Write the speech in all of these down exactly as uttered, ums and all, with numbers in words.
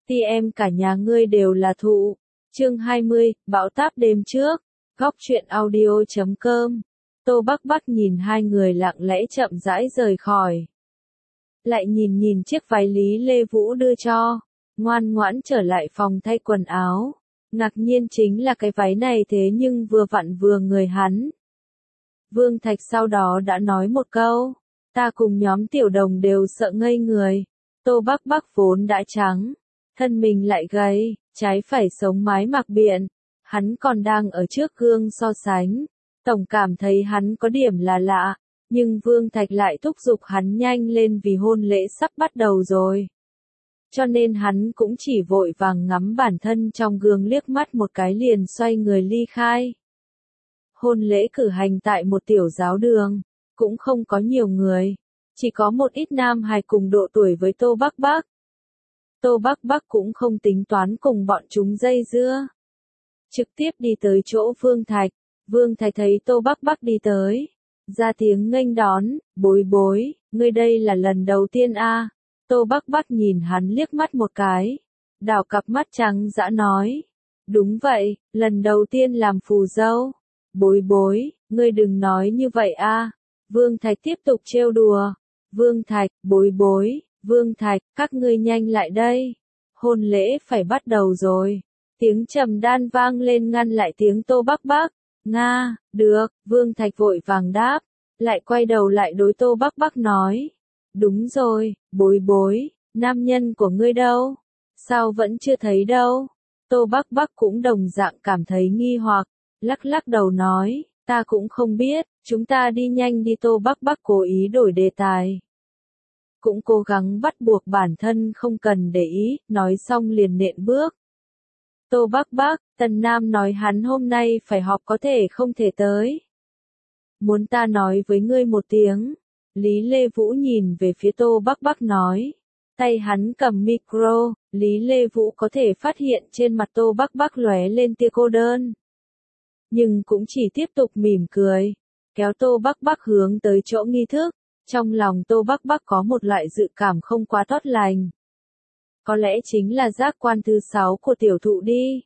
Ti em cả nhà ngươi đều là thụ. Chương hai mươi, bão táp đêm trước. Góc truyện audio chấm com. Tô Bắc Bắc nhìn hai người lặng lẽ chậm rãi rời khỏi. Lại nhìn nhìn chiếc váy Lý Lê Vũ đưa cho. Ngoan ngoãn trở lại phòng thay quần áo. Ngạc nhiên chính là cái váy này thế nhưng vừa vặn vừa người hắn. Vương Thạch sau đó đã nói một câu. Ta cùng nhóm tiểu đồng đều sợ ngây người. Tô Bắc Bắc vốn đã trắng. Thân mình lại gầy, trái phải sống mái mặc biện. Hắn còn đang ở trước gương so sánh. Tổng cảm thấy hắn có điểm là lạ. Nhưng Vương Thạch lại thúc giục hắn nhanh lên vì hôn lễ sắp bắt đầu rồi. Cho nên hắn cũng chỉ vội vàng ngắm bản thân trong gương liếc mắt một cái liền xoay người ly khai. Hôn lễ cử hành tại một tiểu giáo đường, cũng không có nhiều người, chỉ có một ít nam hài cùng độ tuổi với Tô Bắc Bắc. Tô Bắc Bắc cũng không tính toán cùng bọn chúng dây dưa. Trực tiếp đi tới chỗ Vương Thạch, Vương Thạch thấy Tô Bắc Bắc đi tới. Ra tiếng nghênh đón, bối bối, ngươi đây là lần đầu tiên a? À? Tô Bắc Bắc nhìn hắn liếc mắt một cái. Đảo cặp mắt trắng dã nói. Đúng vậy, lần đầu tiên làm phù dâu. Bối bối, ngươi đừng nói như vậy a. À? Vương Thạch tiếp tục trêu đùa. Vương Thạch, bối bối, Vương Thạch, các ngươi nhanh lại đây. Hôn lễ phải bắt đầu rồi. Tiếng trầm đan vang lên ngăn lại tiếng Tô Bắc Bắc. Nga, được, Vương Thạch vội vàng đáp. Lại quay đầu lại đối Tô Bắc Bắc nói. Đúng rồi, bối bối, nam nhân của ngươi đâu? Sao vẫn chưa thấy đâu? Tô Bắc Bắc cũng đồng dạng cảm thấy nghi hoặc, lắc lắc đầu nói, ta cũng không biết, chúng ta đi nhanh đi. Tô Bắc Bắc cố ý đổi đề tài. Cũng cố gắng bắt buộc bản thân không cần để ý, nói xong liền nện bước. Tô Bắc Bắc, Tần Nam nói hắn hôm nay phải họp có thể không thể tới. Muốn ta nói với ngươi một tiếng. Lý Lê Vũ nhìn về phía Tô Bắc Bắc nói. Tay hắn cầm micro, Lý Lê Vũ có thể phát hiện trên mặt Tô Bắc Bắc lóe lên tia cô đơn. Nhưng cũng chỉ tiếp tục mỉm cười, kéo Tô Bắc Bắc hướng tới chỗ nghi thức. Trong lòng Tô Bắc Bắc có một loại dự cảm không quá tốt lành. Có lẽ chính là giác quan thứ sáu của tiểu thụ đi.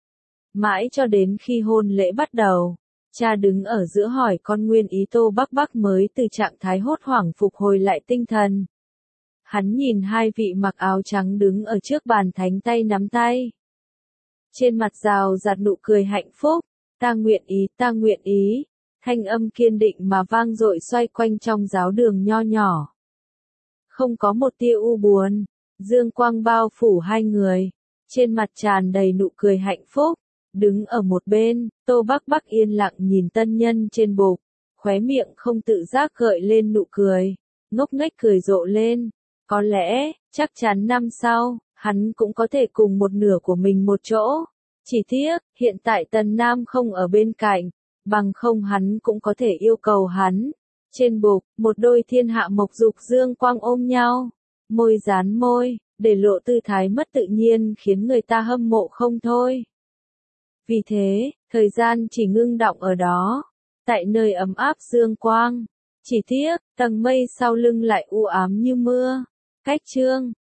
Mãi cho đến khi hôn lễ bắt đầu. Cha đứng ở giữa hỏi con nguyên ý. Tô Bắc Bắc mới từ trạng thái hốt hoảng phục hồi lại tinh thần. Hắn nhìn hai vị mặc áo trắng đứng ở trước bàn thánh tay nắm tay. Trên mặt rào rạt nụ cười hạnh phúc. Ta nguyện ý, ta nguyện ý. Thanh âm kiên định mà vang dội xoay quanh trong giáo đường nho nhỏ. Không có một tia u buồn. Dương quang bao phủ hai người. Trên mặt tràn đầy nụ cười hạnh phúc. Đứng ở một bên, Tô Bắc Bắc yên lặng nhìn tân nhân trên bục, khóe miệng không tự giác gợi lên nụ cười, ngốc nghếch cười rộ lên. Có lẽ, chắc chắn năm sau, hắn cũng có thể cùng một nửa của mình một chỗ. Chỉ tiếc, hiện tại Tần Nam không ở bên cạnh, bằng không hắn cũng có thể yêu cầu hắn. Trên bục, một đôi thiên hạ mộc dục dương quang ôm nhau, môi dán môi, để lộ tư thái mất tự nhiên khiến người ta hâm mộ không thôi. Vì thế, thời gian chỉ ngưng đọng ở đó, tại nơi ấm áp dương quang. Chỉ tiếc, tầng mây sau lưng lại u ám như mưa. Cách chương